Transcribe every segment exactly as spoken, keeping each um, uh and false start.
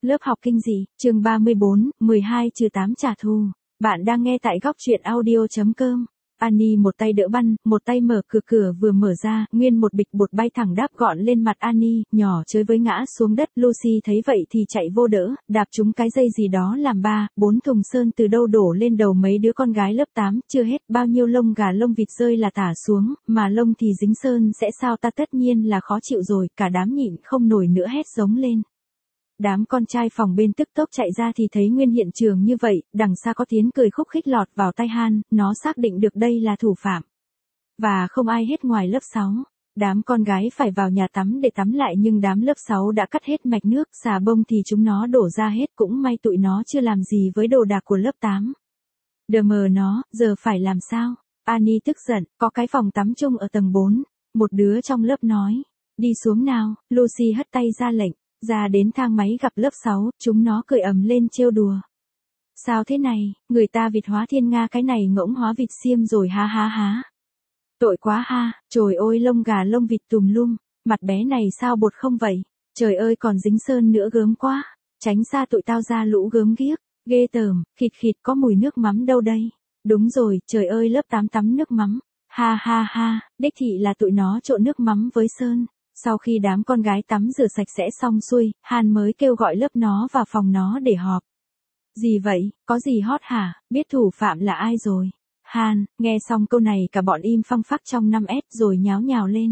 Lớp học kinh dị, chương ba mươi bốn, mười hai trừ tám trả thù. Bạn đang nghe tại góc truyện audio.com. Annie một tay đỡ băn, một tay mở cửa cửa vừa mở ra, nguyên một bịch bột bay thẳng đáp gọn lên mặt Annie, nhỏ chơi với ngã xuống đất. Lucy thấy vậy thì chạy vô đỡ, đạp trúng cái dây gì đó làm ba, bốn thùng sơn từ đâu đổ lên đầu mấy đứa con gái lớp tám, chưa hết bao nhiêu lông gà lông vịt rơi là tả xuống, mà lông thì dính sơn sẽ sao ta, tất nhiên là khó chịu rồi, cả đám nhịn không nổi nữa hét giống lên. Đám con trai phòng bên tức tốc chạy ra thì thấy nguyên hiện trường như vậy, đằng xa có tiếng cười khúc khích lọt vào tai Han, nó xác định được đây là thủ phạm. Và không ai hết ngoài lớp sáu. Đám con gái phải vào nhà tắm để tắm lại nhưng đám lớp sáu đã cắt hết mạch nước, xà bông thì chúng nó đổ ra hết, cũng may tụi nó chưa làm gì với đồ đạc của lớp tám. Đờ mờ nó, giờ phải làm sao? Annie tức giận, có cái phòng tắm chung ở tầng bốn. Một đứa trong lớp nói, đi xuống nào, Lucy hất tay ra lệnh. Ra đến thang máy gặp lớp sáu, chúng nó cười ầm lên trêu đùa. Sao thế này, người ta vịt hóa thiên nga cái này ngỗng hóa vịt xiêm rồi ha ha ha. Tội quá ha, trời ơi lông gà lông vịt tùm lum, mặt bé này sao bột không vậy, trời ơi còn dính sơn nữa gớm quá, tránh xa tụi tao ra lũ gớm ghiếc, ghê tởm, khịt khịt có mùi nước mắm đâu đây. Đúng rồi, trời ơi lớp tám tắm nước mắm, ha ha ha, đích thị là tụi nó trộn nước mắm với sơn. Sau khi đám con gái tắm rửa sạch sẽ xong xuôi, Han mới kêu gọi lớp nó vào phòng nó để họp. Gì vậy, có gì hot hả, biết thủ phạm là ai rồi? Han, nghe xong câu này cả bọn im phăng phắc trong năm S rồi nháo nhào lên.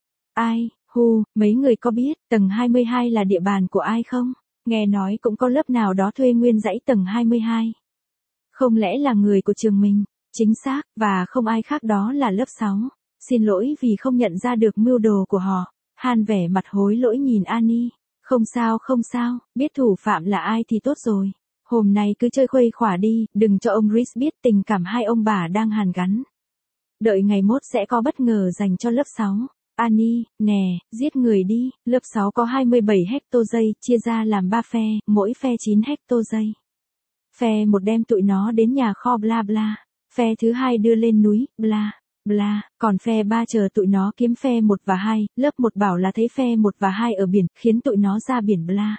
Ai, hu, mấy người có biết tầng hai mươi hai là địa bàn của ai không? Nghe nói cũng có lớp nào đó thuê nguyên dãy tầng hai mươi hai. Không lẽ là người của trường mình? Chính xác, và không ai khác đó là lớp sáu. Xin lỗi vì không nhận ra được mưu đồ của họ. Han vẻ mặt hối lỗi nhìn Annie. Không sao không sao, biết thủ phạm là ai thì tốt rồi. Hôm nay cứ chơi khuây khỏa đi, đừng cho ông Rhys biết tình cảm hai ông bà đang hàn gắn. Đợi ngày mốt sẽ có bất ngờ dành cho lớp sáu. Annie, nè, giết người đi, lớp sáu có hai mươi bảy hecto giây, chia ra làm ba phe, mỗi phe chín hecto giây. Phe một đem tụi nó đến nhà kho bla bla, phe thứ hai đưa lên núi, bla. Bla, còn phe ba chờ tụi nó kiếm phe một và hai, lớp một bảo là thấy phe một và hai ở biển, khiến tụi nó ra biển bla.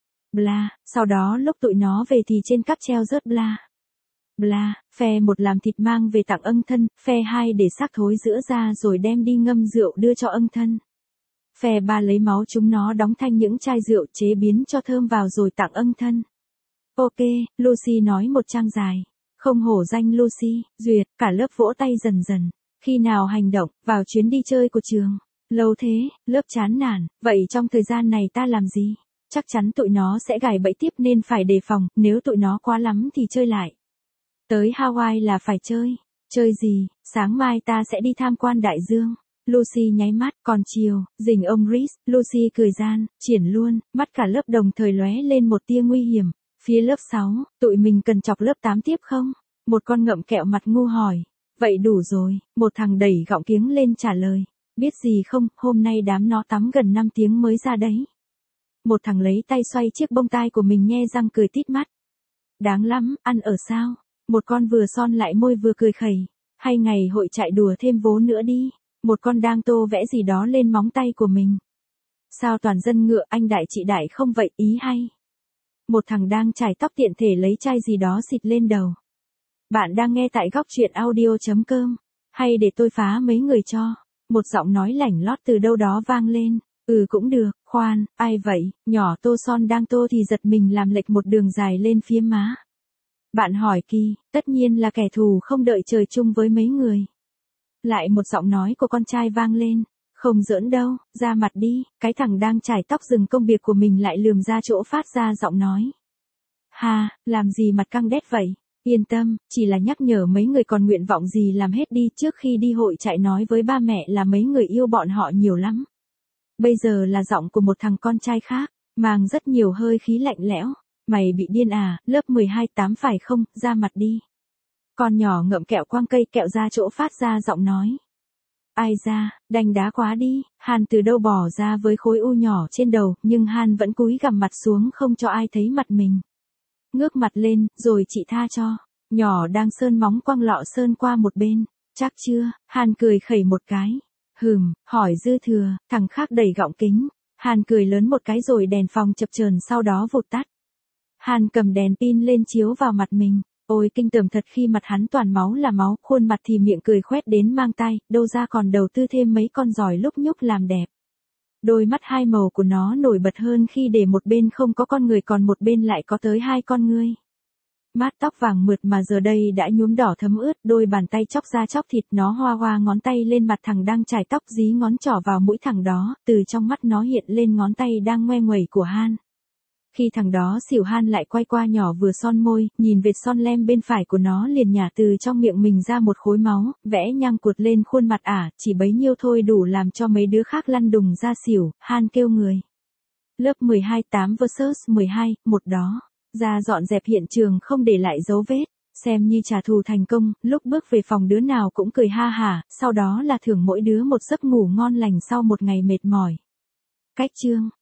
Bla, sau đó lúc tụi nó về thì trên cáp treo rớt bla. Bla, phe một làm thịt mang về tặng ân thân, phe hai để xác thối giữa ra rồi đem đi ngâm rượu đưa cho ân thân. Phe ba lấy máu chúng nó đóng thanh những chai rượu chế biến cho thơm vào rồi tặng ân thân. Ok, Lucy nói một trang dài. Không hổ danh Lucy, duyệt, cả lớp vỗ tay dần dần. Khi nào hành động, vào chuyến đi chơi của trường. Lâu thế, lớp chán nản, vậy trong thời gian này ta làm gì? Chắc chắn tụi nó sẽ gài bẫy tiếp nên phải đề phòng, nếu tụi nó quá lắm thì chơi lại. Tới Hawaii là phải chơi. Chơi gì, sáng mai ta sẽ đi tham quan đại dương. Lucy nháy mắt, còn chiều, rình ông Rhys, Lucy cười gian, triển luôn, mắt cả lớp đồng thời lóe lên một tia nguy hiểm. Phía lớp sáu, tụi mình cần chọc lớp tám tiếp không? Một con ngậm kẹo mặt ngu hỏi. Vậy đủ rồi, một thằng đẩy gọng kiếng lên trả lời. Biết gì không, hôm nay đám nó tắm gần năm tiếng mới ra đấy. Một thằng lấy tay xoay chiếc bông tai của mình nhe răng cười tít mắt. Đáng lắm, ăn ở sao? Một con vừa son lại môi vừa cười khẩy. Hay ngày hội chạy đùa thêm vố nữa đi. Một con đang tô vẽ gì đó lên móng tay của mình. Sao toàn dân ngựa anh đại chị đại không vậy, ý hay. Một thằng đang chải tóc tiện thể lấy chai gì đó xịt lên đầu. Bạn đang nghe tại góc truyện audio.com. Hay để tôi phá mấy người cho. Một giọng nói lảnh lót từ đâu đó vang lên. Ừ cũng được, khoan, ai vậy, nhỏ tô son đang tô thì giật mình làm lệch một đường dài lên phía má. Bạn hỏi Kỳ, tất nhiên là kẻ thù không đợi trời chung với mấy người. Lại một giọng nói của con trai vang lên. Không giỡn đâu, ra mặt đi, cái thằng đang chải tóc dừng công việc của mình lại lườm ra chỗ phát ra giọng nói. Ha, làm gì mặt căng đét vậy? Yên tâm, chỉ là nhắc nhở mấy người còn nguyện vọng gì làm hết đi, trước khi đi hội chạy nói với ba mẹ là mấy người yêu bọn họ nhiều lắm. Bây giờ là giọng của một thằng con trai khác, mang rất nhiều hơi khí lạnh lẽo. Mày bị điên à, lớp mười hai tám phải không, ra mặt đi. Con nhỏ ngậm kẹo quăng cây kẹo ra chỗ phát ra giọng nói. Ai ra, đành đá quá đi, Han từ đâu bỏ ra với khối u nhỏ trên đầu, nhưng Han vẫn cúi gằm mặt xuống không cho ai thấy mặt mình. Ngước mặt lên, rồi chị tha cho. Nhỏ đang sơn móng quăng lọ sơn qua một bên. Chắc chưa, Han cười khẩy một cái. Hừm, hỏi dư thừa, thằng khác đẩy gọng kính. Han cười lớn một cái rồi đèn phòng chập chờn sau đó vụt tắt. Han cầm đèn pin lên chiếu vào mặt mình. Ôi kinh tởm thật, khi mặt hắn toàn máu là máu, khuôn mặt thì miệng cười khoét đến mang tai, đâu ra còn đầu tư thêm mấy con giỏi lúc nhúc làm đẹp. Đôi mắt hai màu của nó nổi bật hơn khi để một bên không có con người còn một bên lại có tới hai con ngươi. Mát tóc vàng mượt mà giờ đây đã nhuốm đỏ thấm ướt, đôi bàn tay chóc da chóc thịt, nó hoa hoa ngón tay lên mặt thằng đang chải tóc, dí ngón trỏ vào mũi thằng đó, từ trong mắt nó hiện lên ngón tay đang ngoe nguẩy của Han. Khi thằng đó xỉu, Han lại quay qua nhỏ vừa son môi, nhìn vệt son lem bên phải của nó liền nhả từ trong miệng mình ra một khối máu, vẽ nhang cuột lên khuôn mặt ả, chỉ bấy nhiêu thôi đủ làm cho mấy đứa khác lăn đùng ra xỉu. Han kêu người. Lớp mười hai tám versus mười hai, một đó. Ra dọn dẹp hiện trường không để lại dấu vết, xem như trả thù thành công, lúc bước về phòng đứa nào cũng cười ha hả, sau đó là thưởng mỗi đứa một giấc ngủ ngon lành sau một ngày mệt mỏi. Cách chương